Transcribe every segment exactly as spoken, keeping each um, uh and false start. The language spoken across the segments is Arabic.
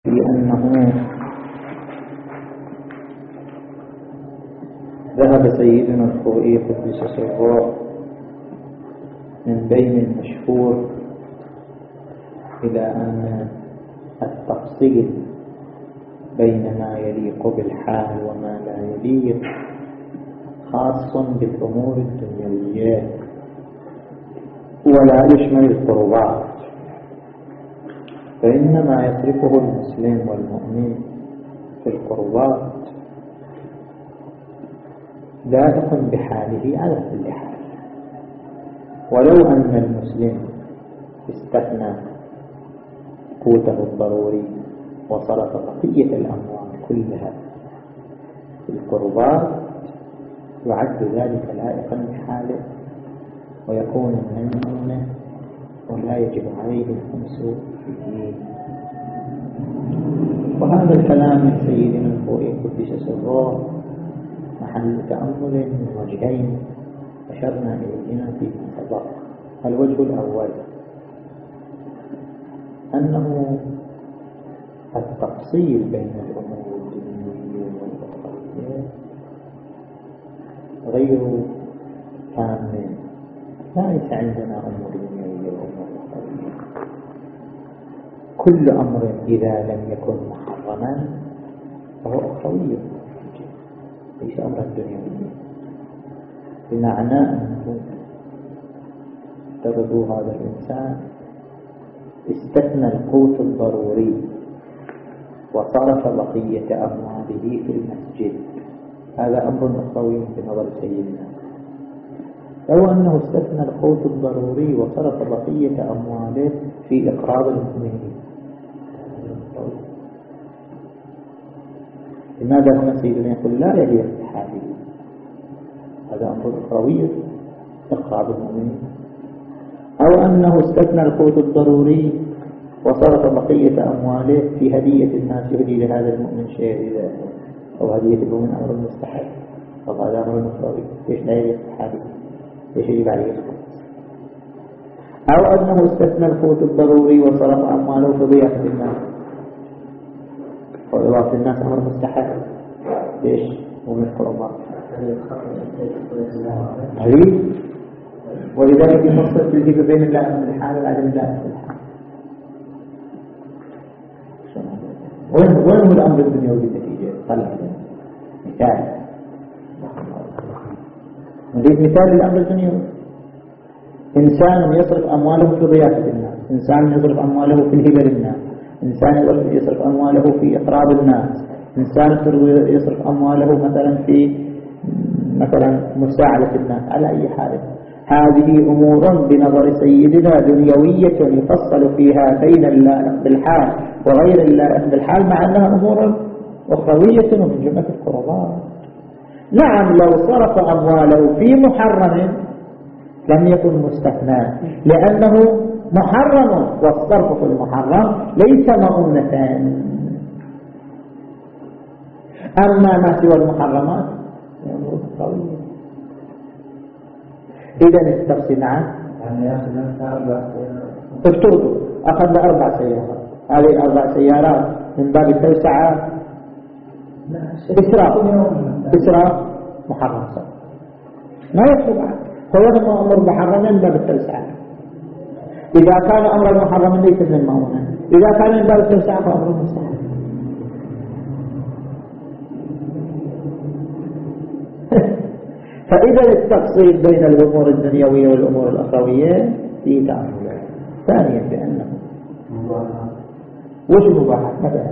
في أنه ذهب سيدنا الخوئي قدس سره من بين المشهور إلى أن التفصيل بين ما يليق بالحال وما لا يليق خاص بالأمور الدنيوية ولا يشمل القربات، فإنما يصرفه المسلم والمؤمن في القربات لائق بحاله على كل حال. ولو أن المسلم استثنى قوته الضروري وصرف بقية الأموال كلها في القربات يعد ذلك لائقا بحاله ويكون من المؤمن ولا يجب عليه الخمس فيه. وهذا الكلام من سيدنا الخوئي قدس سره محل تأمل من وجهين أشرنا إليهما في سبق. الوجه الأول أنه التفصيل بين الأمور الدنيوية والأخروية غير كامل، ليس عندنا أمور دنيوية وأمور أخروية. كل أمر إذا لم يكن محرما فهو أخروي ليس أمرا دنيويا، بمعنى أنه افترضوا هذا الإنسان استثنى القوت الضروري وصرف بقية أمواله في المسجد، هذا أمر أخروي بنظر سيدنا. لو أنه استثنى القوت الضروري وصرف بقية أمواله في إقراض المؤمنين، لماذا هنا سيدنا يقول لا يليق بحاله؟ هذا أمر أخروي إقراض المؤمنين. أو أنه استثنى القوت الضروري وصرف بقية أمواله في هدية الناس، يهدي لهذا المؤمن شيء أو هدية المؤمن أمر مستحب، فهذا أمر أخروي، ليش لا يليق بحاله؟ ليش يجب عليه الخمس؟ أو أنه استثنى القوت الضروري وصرف أمواله في ضيافة الناس، وضيافة الناس أمر مستحب، ليش مو من القربات؟ عريض. ولذلك يفصل في الهبة بين اللائق بالحال والعدم اللائق بالحال. وين وين هو الأمر الدنيوي بالنتيجة؟ طلع مثال، نريد مثال للأمر الدنيوي. إنسان يصرف أمواله في ضيافة الناس، إنسان يصرف أمواله في الهبة للناس، إنسان يصرف أمواله في إقراض الناس، إنسان يصرف أمواله مثلا في مثلا مساعدة الناس. على أي حال هذه أمور بنظر سيدنا دنيوية يفصل فيها بين اللائق بالحال وغير اللائق بالحال، مع أنها أمور أخروية ومن جملة القربات. نعم لو صرف أمواله في محرم لم يكن مستثنى، لأنه محرم، والصرف في المحرم ليس مؤونة. أما ما سوى المحرمات أمور أخروية. إذن التفصيل معه افترضوا أخذنا أربع سيارات، هذه الأربع سيارات من باب التوسعة إسراف إسراف محرم صار ما يكتب عنه، فوضم أمر محرم من باب التوسعة. إذا كان أمر المحرم ليس من المؤونة، إذا كان من باب التوسعة فأمر مستحب. فإذا التفصيل بين الأمور الدنيوية والأمور الأخروية في تأمل. ثانيا بأنه وش مباحات مثلا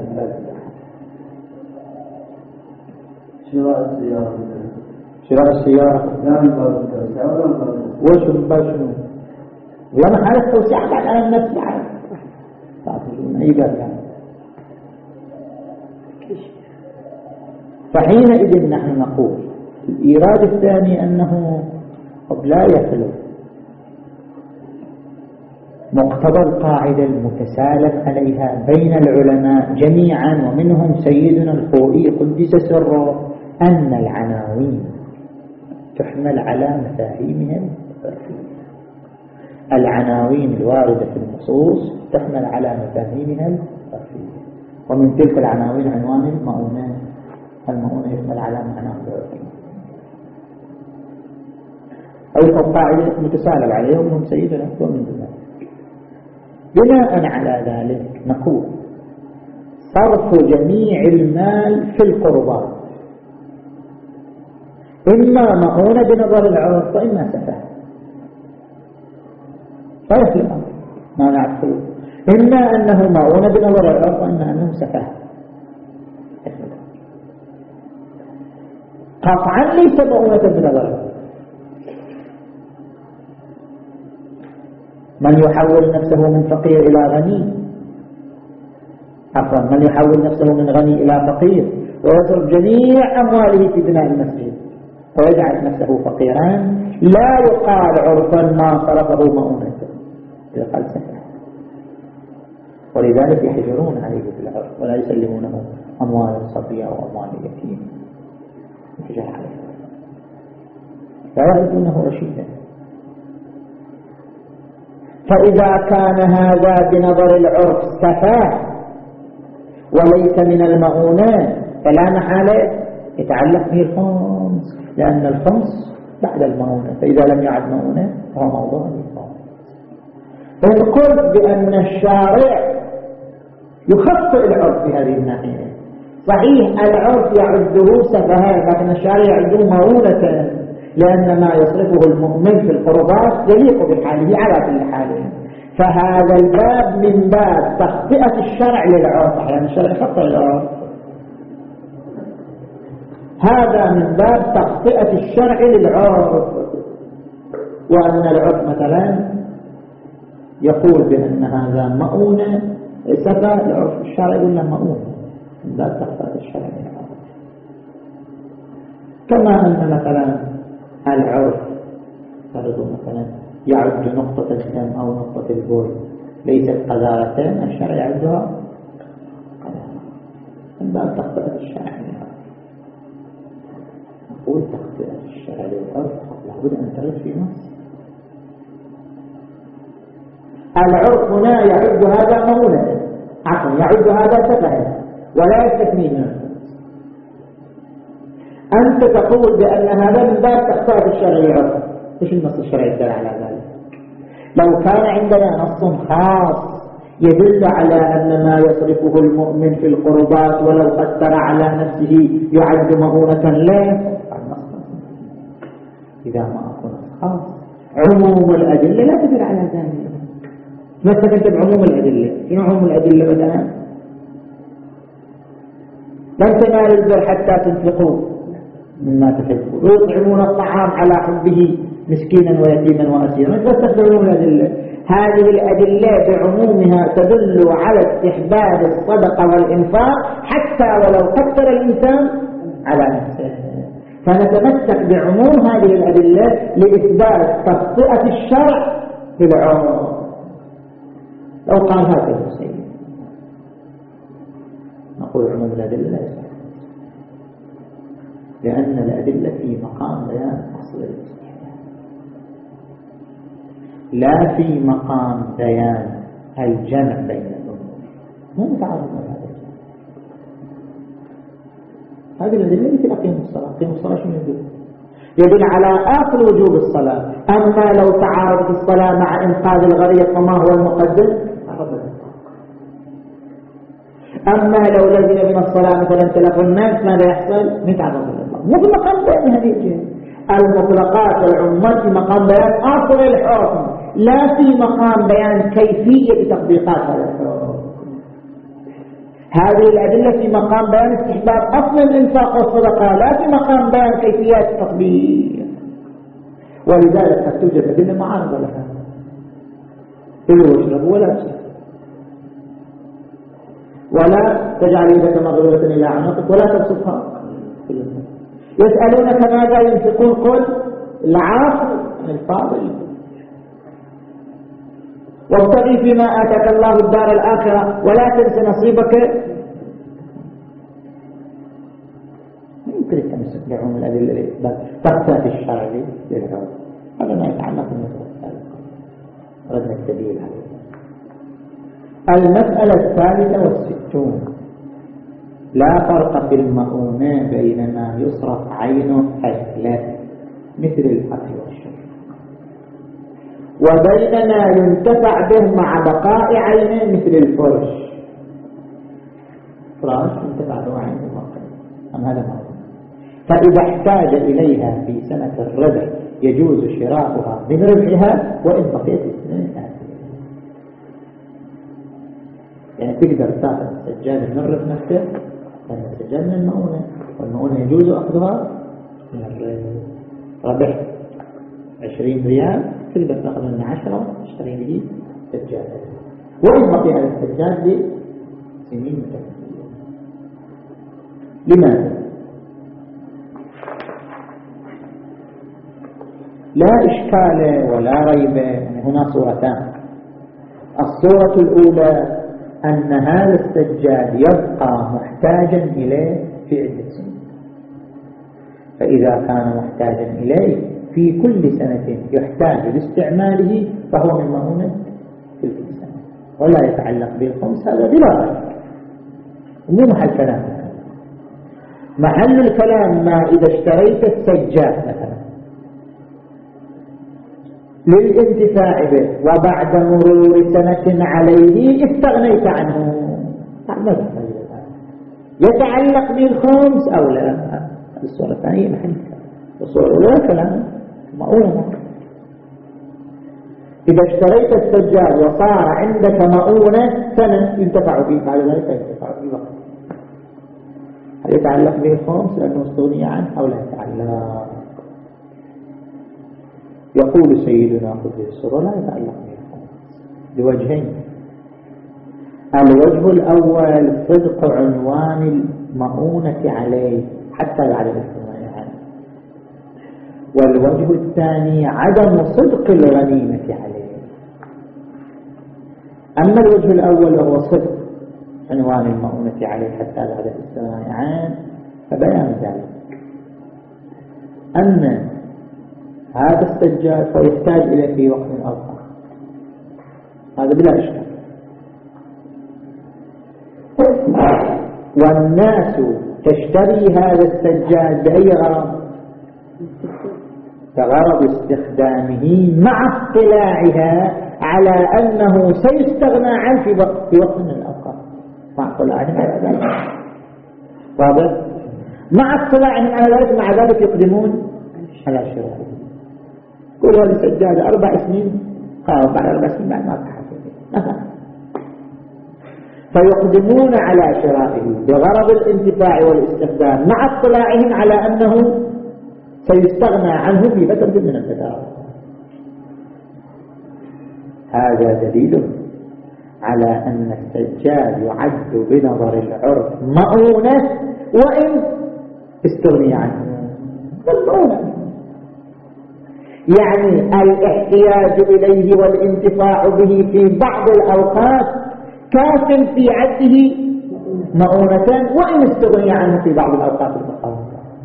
شراء السيارة شراء السيارة لا من باب التوسعة ولا من باب وش من باب شنو؟ وأنا حالة التوسعة بعد أنا النفس بعد تعطيون أي باب يعني. فحينئذ نحن نقول الإيراد الثاني أنه قد لا يخلو مقتضى القاعدة المتسالم عليها بين العلماء جميعا ومنهم سيدنا الخوئي قدس سره أن العناوين تحمل على مفاهيمهم العرفية. العناوين الواردة في النصوص تحمل على مفاهيمها العرفية. ومن تلك العناوين عنوان المؤونة. المؤونة يشمل على معنى عرفي. أي قاعدة متسالب عليها ومنهم سيدنا ومن ذلك. بناء على ذلك نقول صرف جميع المال في القربات إما مؤونة بنظر العرف وإما سفه. صرف الأمر ما نعرفه، إما أنه مؤونة بنظر العرف وإما أنه سفه. قطعا ليس مؤونة بنظر العرف. من يحول نفسه من فقير إلى غني، عفوا من يحول نفسه من غني إلى فقير ويصرف جميع أمواله في بناء المسجد ويجعل نفسه فقيرا، لا يقال عرفا ما صرفه مؤونة، يقال سفه. ولذلك يحجرون عليه في العرف ولا يسلمونه أموال الصبية أو أموال اليتيم، يحجر عليه لا يعدونه رشيدا. فإذا كان هذا بنظر العرف سفاه وليس من المؤونات فلا محالة يتعلق به الخمس، لأن الخمس بعد المؤونة، فإذا لم يعد مؤونة فهو موضوع للخمس. إن قلت بأن الشارع يخطئ العرف في هذه الناحية، صحيح العرف يعده سفها لكن الشارع يعده مؤونة، لأن ما يصرفه المؤمن في القربات يليق بحاله على كل حال. فهذا الباب من باب تخطئة الشرع للعرف، أحيانا الشرع يخطئ العرف، هذا من باب تخطئة الشرع للعرف. وأن العرف مثلا يقول بأن هذا مؤونة سفى، العرف الشرع يقول له مؤونة، من باب تخطئة الشرع للعرف. كما أن مثلا العرف فرضوا مثلا يعد نقطة الدم أو نقطة البول ليست قذارتين، الشرع يعدها قذارة، من باب تخطئة الشرع للعرف. نقول تخطئة الشرع للعرف لابد أن ترد في نص. العرف هنا يعد هذا مؤونة، عفوا يعد هذا سفها ولا يستثني منه. أنت تقول بأن هذا من باب تخطئة الشرع للعرف، إيش النص الشرعي يدل على ذلك؟ لو كان عندنا نص خاص يدل على أن ما يصرفه المؤمن في القربات ولو أثر على نفسه يعد مؤونة له، إذا ما أكون خاص عموم الأدلة لا تدل على ذلك. ما استفدت بعموم الأدلة؟ شنو عموم الأدلة مثلا؟ لن تنالوا البر حتى تنفقوا مما تحبون ويطعمون الطعام على حبه مسكينا ويتيما وأسيرا. ما تستخدمون الأدلة؟ هذه الأدلة بعمومها تدل على استحباب الصدقة والإنفاق حتى ولو قدر الإنسان على نفسه. فنتمسك بعموم هذه الأدلة لإثبات تخطئة الشرع بالعموم. لو قال هذا السيد نقول عموم الأدلة لا يصح، لأن الأدلة في مقام بيان أصل الاستحباب لا في مقام بيان الجمع بين الأمور. ما نتعرض على هذا. هذه الأدلة مثل أقيم الصلاة. أقيم الصلاة شنو يدل؟ يدل على آخر وجوب الصلاة. أما لو تعارضت الصلاة مع إنقاذ الغريق فما هو المقدم؟ أما لو لزم من الصلاة مثلا تلف الناس ماذا يحصل؟ نتعرض لله. مو في مقام بيان هذه الجهة. المطلقات والعمومات في مقام بيان آخر الحكم، لا في مقام بيان كيفية تطبيقات هذا الحكم. هذه الأدلة في مقام بيان استحباب أصل الإنفاق والصدقة، لا في مقام بيان كيفيات التطبيق. ولذلك قد توجد أدلة معارضة لها، كلوا واشربوا ولا تشربوا، ولا تجعل يدك مغلولة إلى عنقك ولا تبسطها. يسألونك ماذا ينفقون قل العفو عن الفاضل وابتغي فيما آتاك الله الدار الآخرة ولا تنس نصيبك. ما يمكن التمسك بعموم الأدلة لإثبات تخطئة الشرع للعرف. هذا ما يتعلق بالمسألة الثالثة، ردنا الدليل عليه. المسألة الثالثة والستون لا فرق في المؤونة بين ما يصرف عينه أكله مثل الأكل والشرب، وبين ما ينتفع به مع بقاء عينه مثل الفرش. فراش ينتفع به عينه مؤقتا، أما هذا مؤقت. فإذا احتاج إليها في سنة الربع يجوز شراؤها من ربعها وإن بقيت السنين الآتية. يعني تقدر تاخذ سجادة من الربع نفسه، لأن السجادة من المؤونة، والمؤونة يجوز أخذها من الربع عشرين ريال، تقدر تاخذ من عشرة تشتري به سجادة، وإن بقي على السجاد لسنين متكاملة. لماذا؟ لا إشكال ولا ريب. يعني هنا صورتان. الصورة الأولى أن هذا السجاد يبقى محتاجا إليه في عدة سنين، فإذا كان محتاجا إليه في كل سنة يحتاج لاستعماله فهو من مؤونة تلك السنة ولا يتعلق بالخمس. هذا بلا ريب، مو محل كلام. محل الكلام ما إذا اشتريت السجاد مثلا للانتفاع به وبعد مرور سنة عليه استغنيت عنه، يتعلق بالخمس أو لا؟ الصورة الثانية محل كلام. الصورة الأولى كلام مؤونة. إذا اشتريت السجاد وصار عندك مؤونة سنة ينتفع به، بعد ذلك ينتفع به، هل يتعلق به الخمس لأنه استغني عنه أو لا يتعلق؟ يقول سيدنا قدس السر لا يتعلق به الخمس لوجهين. الوجه الأول صدق عنوان المؤونة عليه حتى بعد الاستغناء عنه، والوجه الثاني عدم صدق الغنيمة عليه. أما الوجه الأول وهو صدق عنوان المؤونة عليه حتى بعد الاستغناء عنه، فبيان ذلك أن هذا السجاد سيحتاج إليه في وقت آخر، هذا بلا إشكال. والناس تشتري هذا السجاد بأي غرض؟ بغرض استخدامه مع اطلاعها على أنه سيستغنى عنه في وقت, في وقت من الأوقات، مع اطلاعهم على ذلك. واضح؟ مع اطلاعهم على ذلك، مع ذلك يقدمون على شراءه. كل هذا السجاد أربع سنين قام بعد أربع سنين بعد ما تحصل مثلا، فيقدمون على شرائه بغرض الانتفاع والاستخدام مع اطلاعهم على أنه سيستغنى عنه في فترة من الفترات. هذا دليل على أن السجاد يعد بنظر العرف مؤونة وإن استغني عنه مؤونة، يعني الاحتياج إليه والانتفاع به في بعض الأوقات كاف في عده مؤونة وإن استغني عنه في بعض الأوقات المقامة.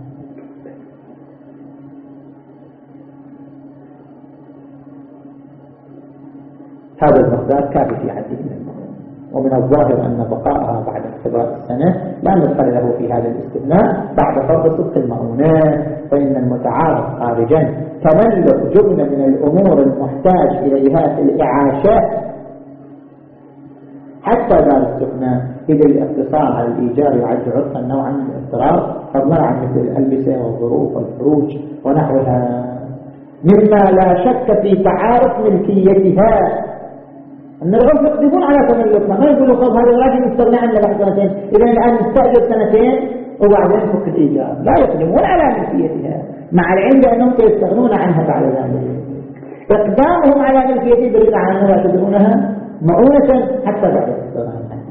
هذا المقدار كافي في عده من المؤونة. ومن الظاهر أن بقاءها بعد اختبار السنة لا ندخل له في هذا الاستثناء بعد فرض صدق المؤونات، فإن المتعارف خارجا تملك جملة من الأمور المحتاج إليها في الإعاشة حتى ذا الاستثناء. إذا الاقتصار على الإيجار يعد عرفا نوعا من الاضطرار، فضلا عن مثل الألبسة والظروف والفروج ونحوها مما لا شك في تعارف ملكيتها. أن العرف يقدمون على تملكها، ما يقولوا خذ هذا الراجل نستغنى عنه بعد سنتين، إذا الآن نستأجر سنتين وبعدين فك الإيجار. لا، يقدمون على ملكيتها مع العلم بأنهم سيستغنون عنها بعد ذلك. إقدامهم على ملكيتها دليل على أنهم يعتبرونها مؤونة حتى بعد الاستغناء عنها.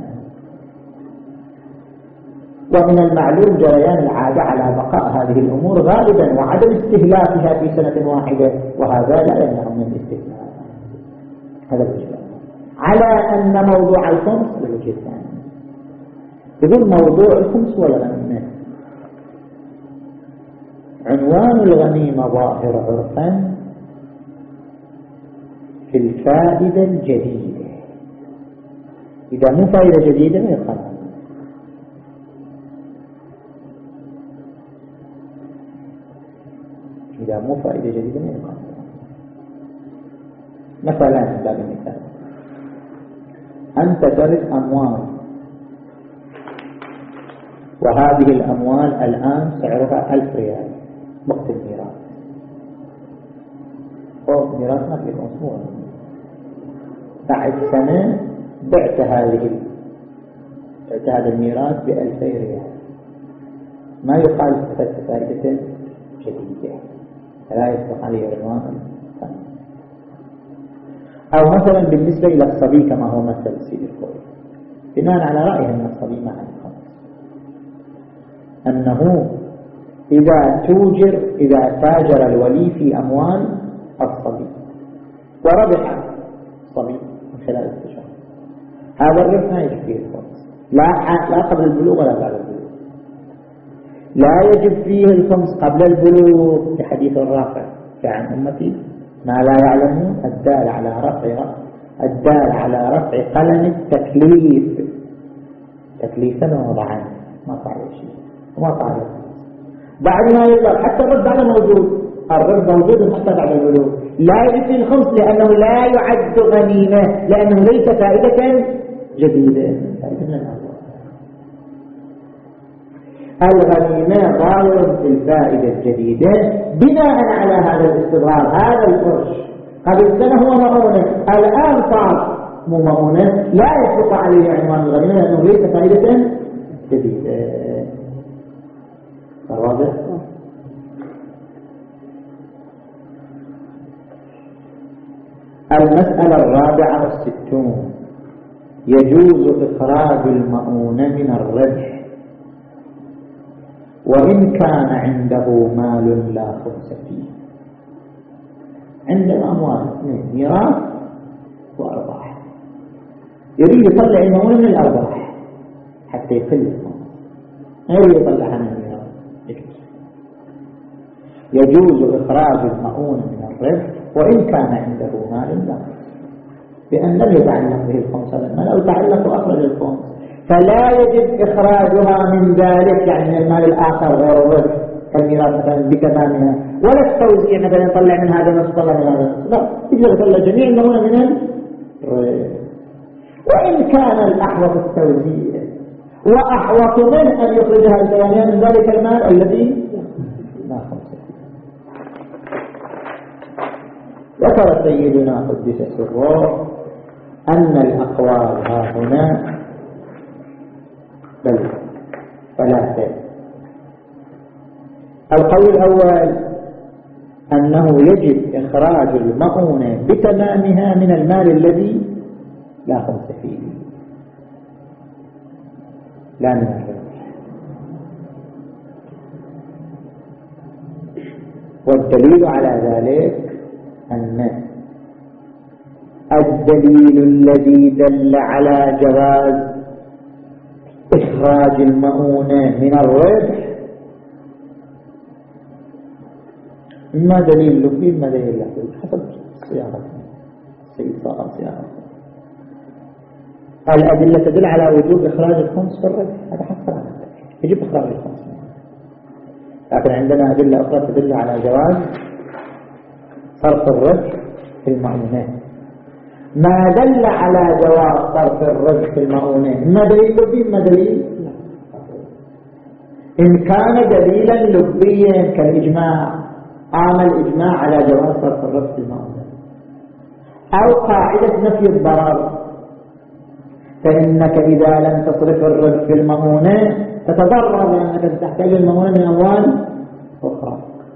ومن المعلوم جريان العادة على بقاء هذه الأمور غالبا وعدم استهلاكها في سنة واحدة، وهذا لا يمنع من الاستهلاك. هذا الوجه على أن موضوع الخمس الوجه الثاني يقول موضوع الخمس والغنيمة. عنوان الغنيمة ظاهر عرفا في الفائدة الجديدة، إذا مو فائدة جديدة ما يقال. جديدة مو فائدة جديدة ما يقال. مثلا باب المثال أنت ترث أموال، وهذه الأموال الآن سعرها ألف ريال وقت الميراث. أو ميراث ما في أسبوع، بعد سنة بعت هذه بعت هذا الميراث بألفي ريال، ما يقال استفدت فائدة جديدة، لا يطلق عليه عنوان. أو مثلا بالنسبة إلى الصبي كما هو مثل سيد الكوي، بناء على رأيه أن الصبي ما عنده خمس، أنه إذا توجر إذا تاجر الولي في أموال الصبي وربح الصبي من خلال التجارة، هذا الربح ما يجب فيه الخمس، لا لا قبل البلوغ ولا بعد البلوغ. لا يجب فيه الخمس قبل البلوغ في حديث الرافع عن أمتي ما لا يعلم الدال على رفع الدال على رفع قلم التكليف تكليفا ووضعا، ما فعل شيء وما فعل بعد ما يبلغ. حتى الرب بعد موجود، الرب موجود حتى بعد البلوغ، لا يجب فيه الخمس لأنه لا يعد غنيمة، لأنه ليس فائدة جديدة. الغنيمة ظاهر في الفائدة الجديدة بناء على هذا الاستظهار. هذا القرش قبل سنة هو مؤونة، الآن صار مو مؤونة، لا يطلق عليه عنوان الغنيمة لأنه ليس فائدة جديدة. واضح؟ المسألة الرابعة والستون يجوز إخراج المؤونة من الربح وإن كان عنده مال لا خمس فيه. عنده أموال ميراث وأرباح، يريد يطلع المؤونة من الأرباح حتى يقل الخمس، ما يريد يطلعها من الميراث. يجوز إخراج المؤونة من الربح وإن كان عنده مال لا خمس، بأن لم يتعلق به الخمس هذا المال أو تعلق وأخرج الخمس، فلا يجب إخراجها من ذلك، يعني من المال الآخر غير الربح كالميراث مثلا بتمامها، ولا التوزيع مثلا يطلع من هذا النص يطلع من هذا النص، لا، يجب يطلع جميع المؤونة من الربح. وإن كان الأحوط التوزيع وأحوط من أن يخرجها الثانية من ذلك المال الذي لا خمس فيه. ذكر سيدنا قدس سره أن الأقوال ها هنا بل ثلاثة. القول الأول أنه يجب إخراج المؤونة بتمامها من المال الذي لا خمس فيه، لا من الربح. والدليل على ذلك أن الدليل الذي دل على جواز إخراج المؤونة من الربح إما دليل لفظي إما دليل لفظي حسب صياغة صياغة صياغة. الأدلة تدل على وجوب إخراج الخمس في الربح، هذا حصل على ذلك، يجب إخراج الخمس، لكن عندنا أدلة أخرى تدل على جواز صرف الربح في المؤونات. ما دل على جواز صرف الربح في المؤونات إما دليل لبي إما دليل، إن كان دليلا لبيا كالإجماع قام الإجماع على جواز صرف الربح في المؤونات، أو قاعدة نفي الضرر، فإنك إذا لم تصرف الربح في المؤونات تتضرر لأنك تحتاج المؤونة من أموال أخرى.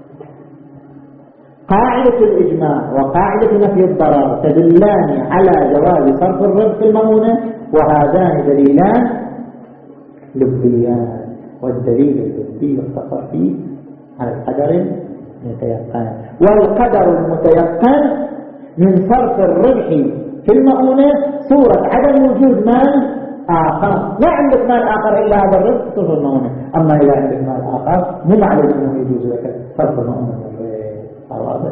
قاعدة الإجماع وقاعدة نفي الضرر تدلان على جواز صرف الربح في المؤونة، وهذان دليلان لبيان، والدليل اللبي يختصر فيه على القدر المتيقن، والقدر المتيقن من صرف الربح في المؤونة صورة عدم وجود مال آخر. لا عندك مال آخر إلا هذا الربح صرف المؤونة، أما إذا عندك مال آخر مو معلوم أنه يجوز لك صرف المؤونة. واضح؟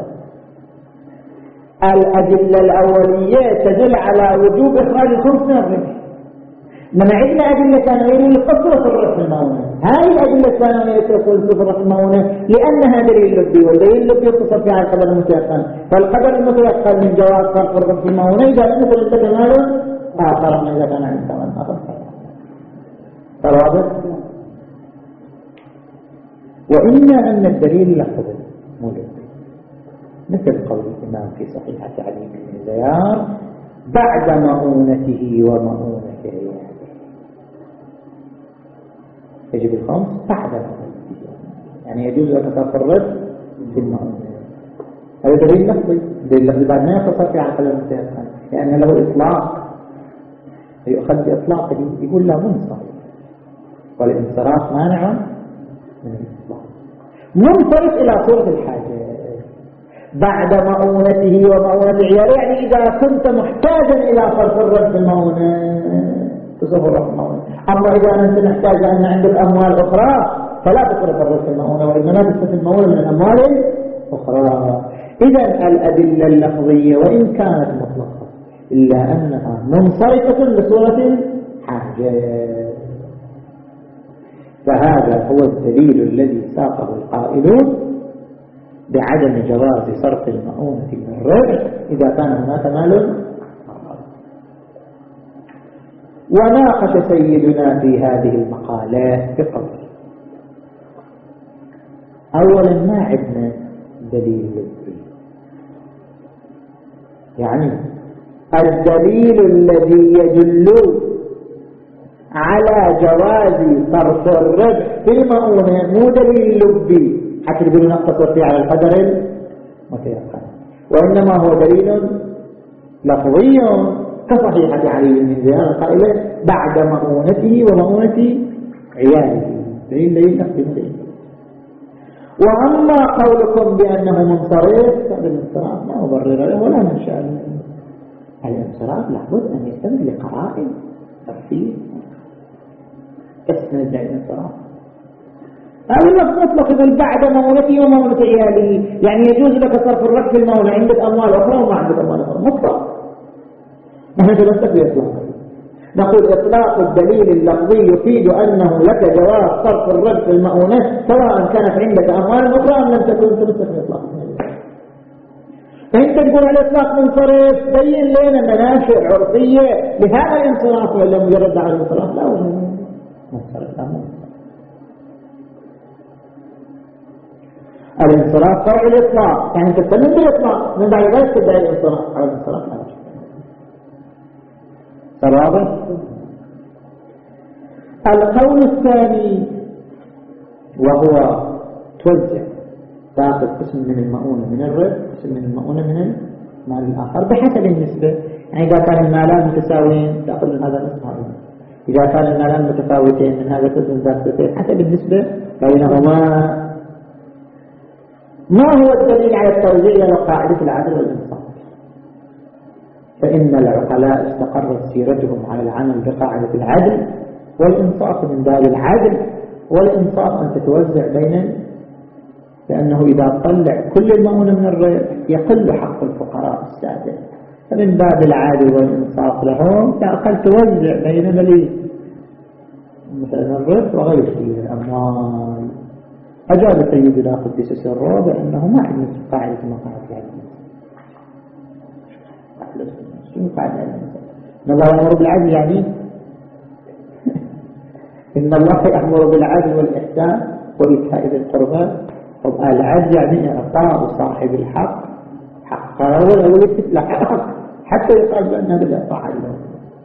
الأدلة الأولية تدل على وجوب إخراج الخمس من الربح، إنما عندنا أدلة ثانية لقصة الربح في المؤونة، هذه الأدلة الإنسان يتصل صفر المؤونة لأنها دليل لبي، والدليل اللبي يتصل فيها القدر المتيقن، فالقدر المتيقن من جواز صرف الرب في المؤونة إذا لم يكن أنت كمال آخر من إذا كان عندك كمال آخر. فرابط وإما أن الدليل لفظي مو لبي، مثل قول الإمام في صحيحة علي بن زيار بعد مؤونته ومؤونة عياله، يجب الخمس بعد مؤونته، يعني يجوز لك صرف الرد في المؤونة. هذا دليل لفظي، دليل لفظي بعد ما يقتصر في عقل المتيقن لأن له إطلاق، يؤخذ بإطلاقه يقول لا منصرف، والانصراف مانع من الإطلاق، منصرف إلى صورة الحاجة بعد مؤونته ومؤونة عياله، يعني إذا كنت محتاجا إلى صرف الرد في المؤونة تصرف الرد في المؤونة. أما إذا أنت محتاج أن عندك أموال أخرى فلا تصرف الرد في المؤونة، وإنما تصرف المؤونة من الأموال الأخرى. إذا الأدلة اللفظية وإن كانت مطلقة إلا أنها منصرفة لصورة حاجة، فهذا هو الدليل الذي ساقه القائلون بعدم جواز صرف المؤونة من الربح إذا كان هناك مال آخر. وناقش سيدنا في هذه المقالات بقوله: أولا ما عندنا دليل للدين، يعني الدليل الذي يدل على جواز صرف الربح في المؤونة مو دليل لبي حتى يقولون نقتصر فيه على القدر المتيقن، وإنما هو دليل لفظي كصحيحة علي بن زيار قائلة بعد مؤونته ومؤونة عياله، دليل دليل لفظي. وأما قولكم بأنه منصرف فهذا الانصراف لا مبرر له ولا منشأ له. الانصراف لابد أن يستند لقرائن تفسير تستند الانصراف. هذا اللفظ مطلق يقول بعد مؤونته ومؤونة عياله، يعني يجوز لك صرف الربح في المؤونة عندك أموال أخرى وما عندك أموال أخرى، مطلق. نحن تمسك بإطلاق، نقول إطلاق الدليل اللفظي يفيد أنه لك جواز صرف الربح في المؤونة سواء كانت عندك أموال أخرى أم لم تكن، تمسك بإطلاق. فأنت تقول على إطلاق منصرف بين لنا مناشئ عرفية لهذا الانصراف، ولا مجرد على الانصراف لا وجه منصرف لا منصرف. الانصراف فرع الإطلاق، يعني تستمر بالإطلاق من بعد ذلك تدعي الانصراف على الانصراف لا وجه. واضح؟ القول الثاني وهو توزع، تأخذ قسم من المؤونة من الربح، قسم من المؤونة من المال الآخر بحسب النسبة، يعني إذا كان المالان متساويين تأخذ من هذا القسم هذا، إذا كان المالان متفاوتين من هذا القسم ذاك حسب النسبة بينهما. ما هو الدليل على التوزيع وقاعدة العدل والإنصاف؟ فإن العقلاء استقرت سيرتهم على العمل بقاعدة العدل والإنصاف من باب العدل والإنصاف أن تتوزع بين، لأنه إذا طلع كل المؤونة من الربح يقل حق الفقراء السادة، فمن باب العدل والإنصاف لهم تأقل توزع بين مليء مثلا الربح وغيره من الأموال. أجاب سيدنا قدس سره بأنه ما عندنا قاعدة ما قاعدة العدل. شنو قاعدة العدل؟ إن الله يأمر بالعدل يعني إن الله يأمر بالعدل والإحسان وإيتاء ذي القربى. طب العدل يعني إعطاء صاحب الحق حقه ويثبت له حق حتى يقال بأنه بدأ فعل له.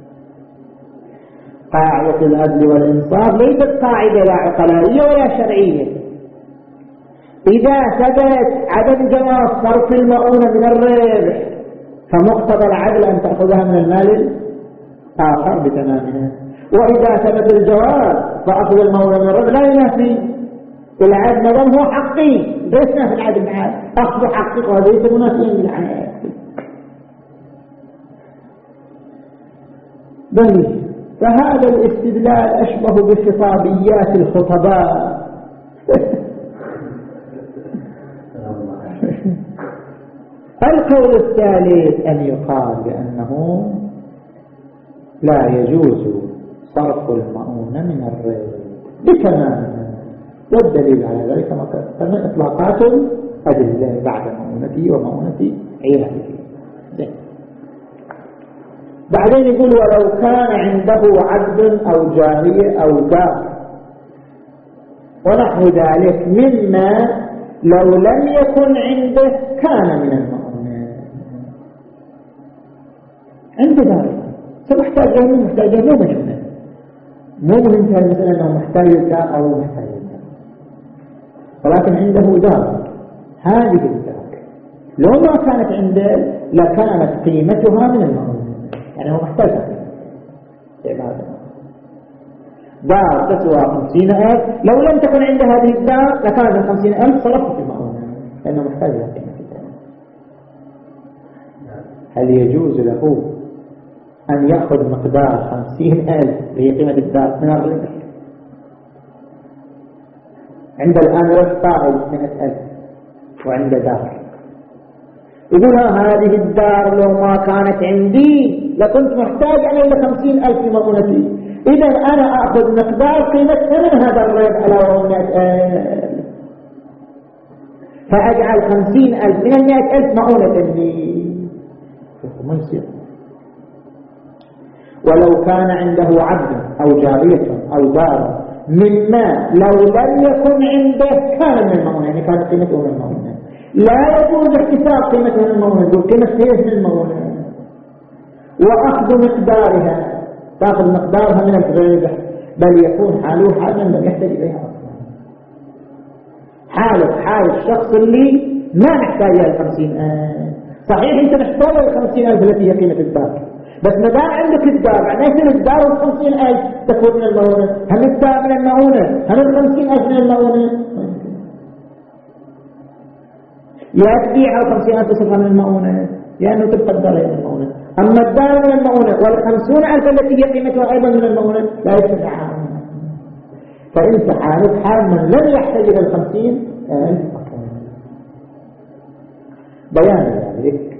قاعدة العدل والإنصاف ليست قاعدة لا عقلائية ولا شرعية. إذا ثبت عدم جواز صرف المؤونة من الربح فمقتضى العدل أن تأخذها من المال الآخر بتمامها، وإذا ثبت الجواز فأخذ المؤونة من الربح لا ينافي العدل مدام هو حقي، ليس في العدل معاد أخذ حقك وليس منافيا بالعدل. بل فهذا الاستدلال أشبه بخطابيات الخطباء. القول الثالث أن يقال بأنه لا يجوز صرف المؤونة من الربح بتمامها، والدليل على ذلك كما قلنا إطلاقات أدلة بعد مؤونتي ومؤونتي عياله. بعدين يقول ولو كان عنده عبد أو جارية أو دار ونحو ذلك مما لو لم يكن عنده كان من المؤونة. عنده دار فمحتاج له محتاج له مهمة، مو مهم في المسألة أنه محتاج الدار أو محتاج الدار، ولكن عنده دار. هذه الدار لو ما كانت عنده لكانت قيمتها من المؤونة، يعني هو محتاج قيمة دار تسوى خمسين ألف، لو لم تكن عنده هذه الدار لكانت الخمسين ألف صرفت في المؤونة لأنه محتاج قيمة الدار. هل يجوز له أن يأخذ مقدار خمسين ألف هي قيمة الدار من الربح؟ عند الآن ربح طائل مئة ألف وعند دار، يقول هذه الدار لو ما كانت عندي لكنت محتاج أنا إلى خمسين ألف في مؤونتي، إذا أنا أخذ مقدار قيمتها من هذا الربح على وهو مئة ألف، فأجعل خمسين ألف من المئة ألف مؤونة لي. ما يصير. ولو كان عنده عبد أو جارية أو دار مما لو لم يكن عنده كان من المؤونة، يعني كانت قيمته من المؤونة، لا يجوز احتساب قيمته من المؤونة، يقول قيمته من المؤونة وأخذ مقدارها، تأخذ مقدارها من الربح، بل يكون حاله حالا لم يحتاج إليها أصلا. حالك حال الشخص اللي ما نحتاج إلى الخمسين ألف، صحيح أنت محتاج إلى الخمسين ألف التي هي قيمة الدار، بس ما دام عندك الدار معناه يصير الدار والخمسين ألف تكون من المؤونة، هم الدار من المؤونة هم الخمسين ألف من المؤونة، يا تبيع الخمسين ألف تصرفها من المؤونة لأنه يعني تبقى الدار من المؤونة، أما الدار من المؤونة والخمسون ألف التي هي قيمتها أيضا من المؤونة لا يصح عنها. فإنت حالك حال من لم يحتاج إلى الخمسين ألف. بيان ذلك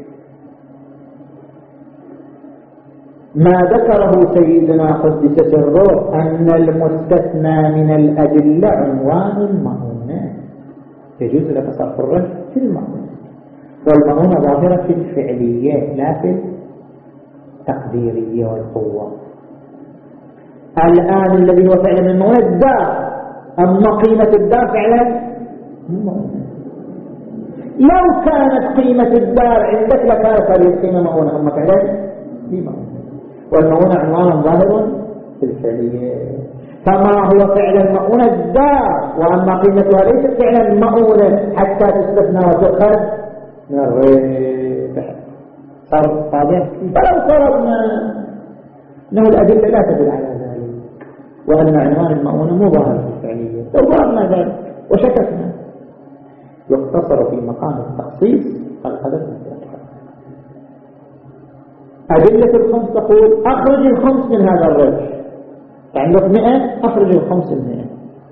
ما ذكره سيدنا قدس سره أن المستثنى من الأدلة عنوان المؤونة، يجوز لك صرف الربح في المؤونة، والمؤونة ظاهرة في الفعلية لا في التقديرية والقوة. الآن الذي هو فعلا من المؤونة الدار، أما قيمة الدار فعلا المؤونة. لو كانت قيمة الدار عندك لكانت هذه القيمة مؤونة، أما فعلا هي مؤونة، والمؤونة عنوان ظاهر في الفعلية، فما هو فعلا مؤونة الدار وأما قيمتها ليست فعلا مؤونة حتى تستثنى وتؤخذ من الربح. صار واضح؟ فلو فرضنا أنه الأدلة لا تدل على ذلك وأن عنوان المؤونة مو ظاهر في الفعلية، لو فرضنا ذلك وشككنا يقتصر في مقام التخصيص القدر. أدلة الخمس تقول أخرج الخمس من هذا الربح، عندك مئة أخرج الخمس المئة.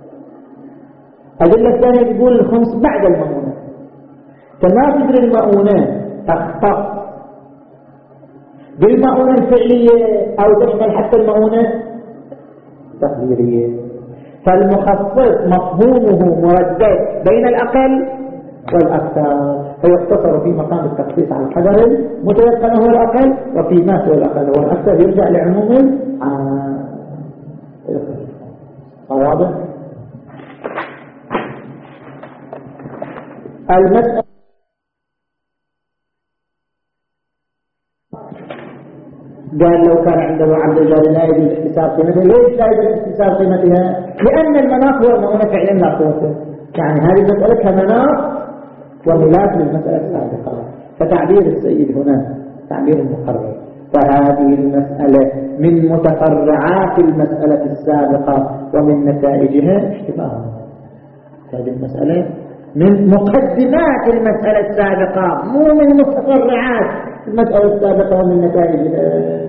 أدلة الثانية تقول الخمس بعد المؤونة، كما تدري المؤونة تختص بالمؤونة الفعلية أو تشمل حتى المؤونة التقديرية، فالمخصص مفهومه مردد بين الأقل والأكثر، فيقتصر في مقام التخصيص على القدر المتيقن هو الأقل، وفيما سوى الأقل هو الأكثر يرجع لعموم العام. واضح؟ المسألة قال لو كان عنده عبد الجار لا يجوز احتساب قيمتها. ليش لا يجوز احتساب قيمتها؟ لأن المناط هو المؤونة فعلا لا قوته، يعني هذه المسألة كمناط وملاك للمسألة السابقة، فتعبير السيد هنا تعبير المقرر، فهذه المسألة من متفرعات المسألة السابقة ومن نتائجها اشتباه. هذه المسألة من مقدمات المسألة السابقة مو من متفرعات المسألة السابقة ومن نتائجها.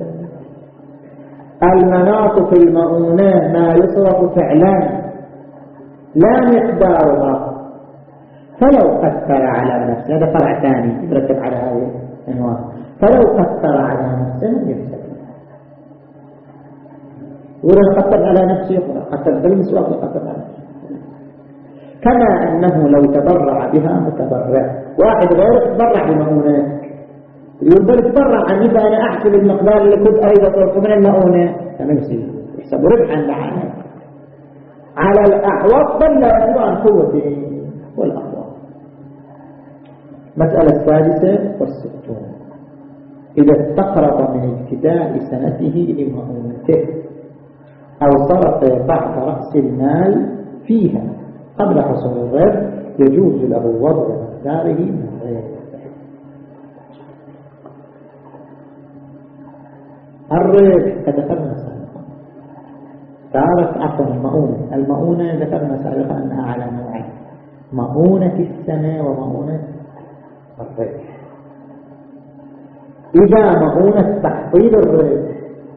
المناط في المؤونة ما يصرف فعلا لا مقدارها، فلو قدر على نفسه، هذا فرع ثاني يترتب على هذه العنوان، فلو قدر على نفسه يحسب، ولو قدر على نفسه قدر بالمسواق قدر على نفسه. كما أنه لو تبرع بها متبرع، واحد غير تبرع بمؤونة يقدر يتبرع عن إذا أنا أحسب المقدار اللي كنت أيضا صرف من المؤونة أنا يصير يحسب ربحا لعنة على الأحوط بل لا يجب عن قوته والأحوط. مسألة السادسة والستون إذا استقرض من ابتداء سنته لمؤونته أو صرف بعض رأس المال فيها قبل حصول الربح يجوز له وضع مقداره من غير الربح كذكرنا سابقا. تعرف عفوا المؤونة المؤونة ذكرنا سابقا أنها على نوعين، مؤونة السنة ومؤونة الربح. إذا مؤونة تحصيل الربح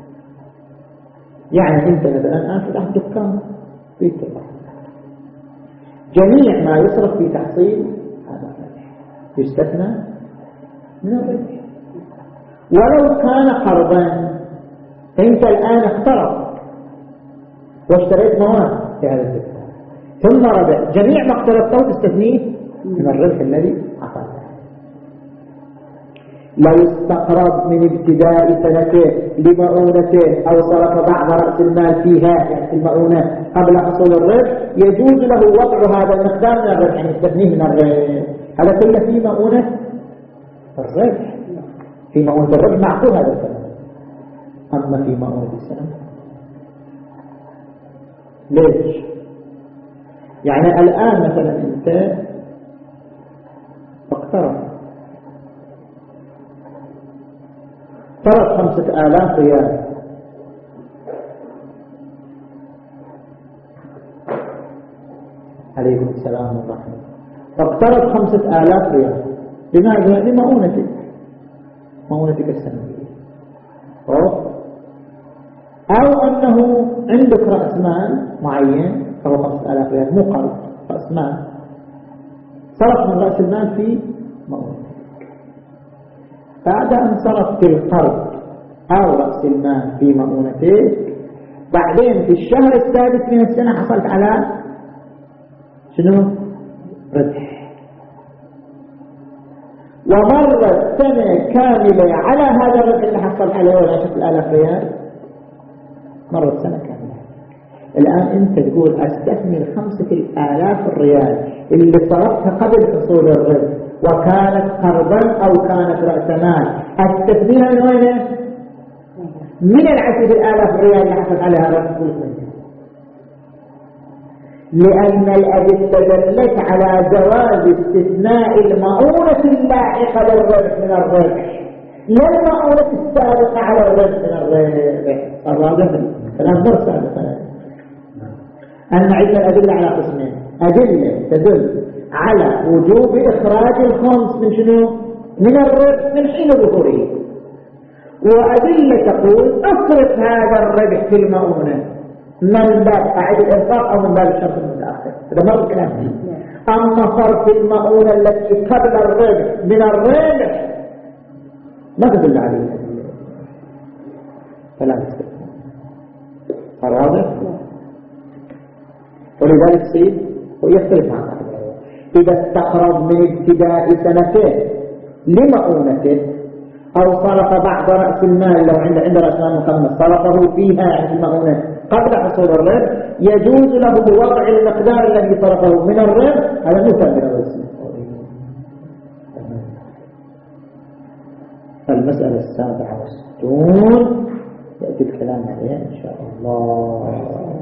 يعني أنت مثلا الآن فتحت دكان في التبع جميع ما يصرف في تحصيل هذا الربح يستثنى من الربح. ولو كان قرضا فأنت الآن اقترض واشتريت مواد في هذا الدكان ثم ربح، جميع ما اقترضته تستثنيه من الربح الذي حصل. لو استقرض من ابتداء سنته لمؤونته أو صرف بعض رأس المال فيها يعني في المؤونة قبل حصول الربح يجوز له وضع هذا المقدار من الربح يعني يستثنيه من الربح. هذا كله في مؤونة الربح، في مؤونة الربح معقول هذا الكلام. أما في مؤونة السنة ليش؟ يعني الآن مثلا أنت اقترض فرض خمسة آلاف ريال عليكم السلام ورحمة الله، فاقترض خمسة آلاف ريال لماذا؟ لمؤونتك مؤونتك السنوية. أو أنه عندك رأس مال معين فهو خمسة آلاف ريال مو قرض رأس مال صرف من رأس المال في مؤونتك، بعد أن صرفت القرض أو رأس المال في مؤونتك بعدين في الشهر السادس من السنة حصلت على شنو؟ ربح، ومرت سنة كاملة على هذا الربح اللي حصلت عليه ولا عشرة آلاف ريال، مرت سنة كاملة. الآن أنت تقول أستثمر خمسة آلاف الريال اللي صرفتها قبل حصول الربح وكانت قرضا أو كانت رأس مال، أستثمرها من وين؟ من العشرة آلاف ريال اللي حصل عليها ربح كل سنة، لأن الأدلة دلت على جواز استثناء المؤونة اللاحقة للربح من الربح لا المؤونة السابقة على الربح من الربح. الرابع كلام درس سابقا أن عندنا أدلة على قسمين، أدلة تدل على وجوب إخراج الخمس من شنو؟ من الربح من حين ظهوره، وأدلة تقول أصرف هذا الربح في المؤونة من باب قاعدة الإنفاق أو من باب الشرط المتأخر. هذا مرة كلام. أما صرف المؤونة التي قبل الربح من الربح ما تدل عليه فلا يستثنى. واضح؟ ولذلك صيد ويختلف عن أحد. إذا استقرض من ابتداء سنته لمؤونته أو صرف بعض رأس المال لو عند عند رأس مال مخمس صرفه فيها عند المؤونة قبل حصول الربح يجوز له وضع المقدار الذي صرفه من الربح. هذا مو تأمين الرسم. المسألة السابعة والستون يأتي الكلام عليها إن شاء الله.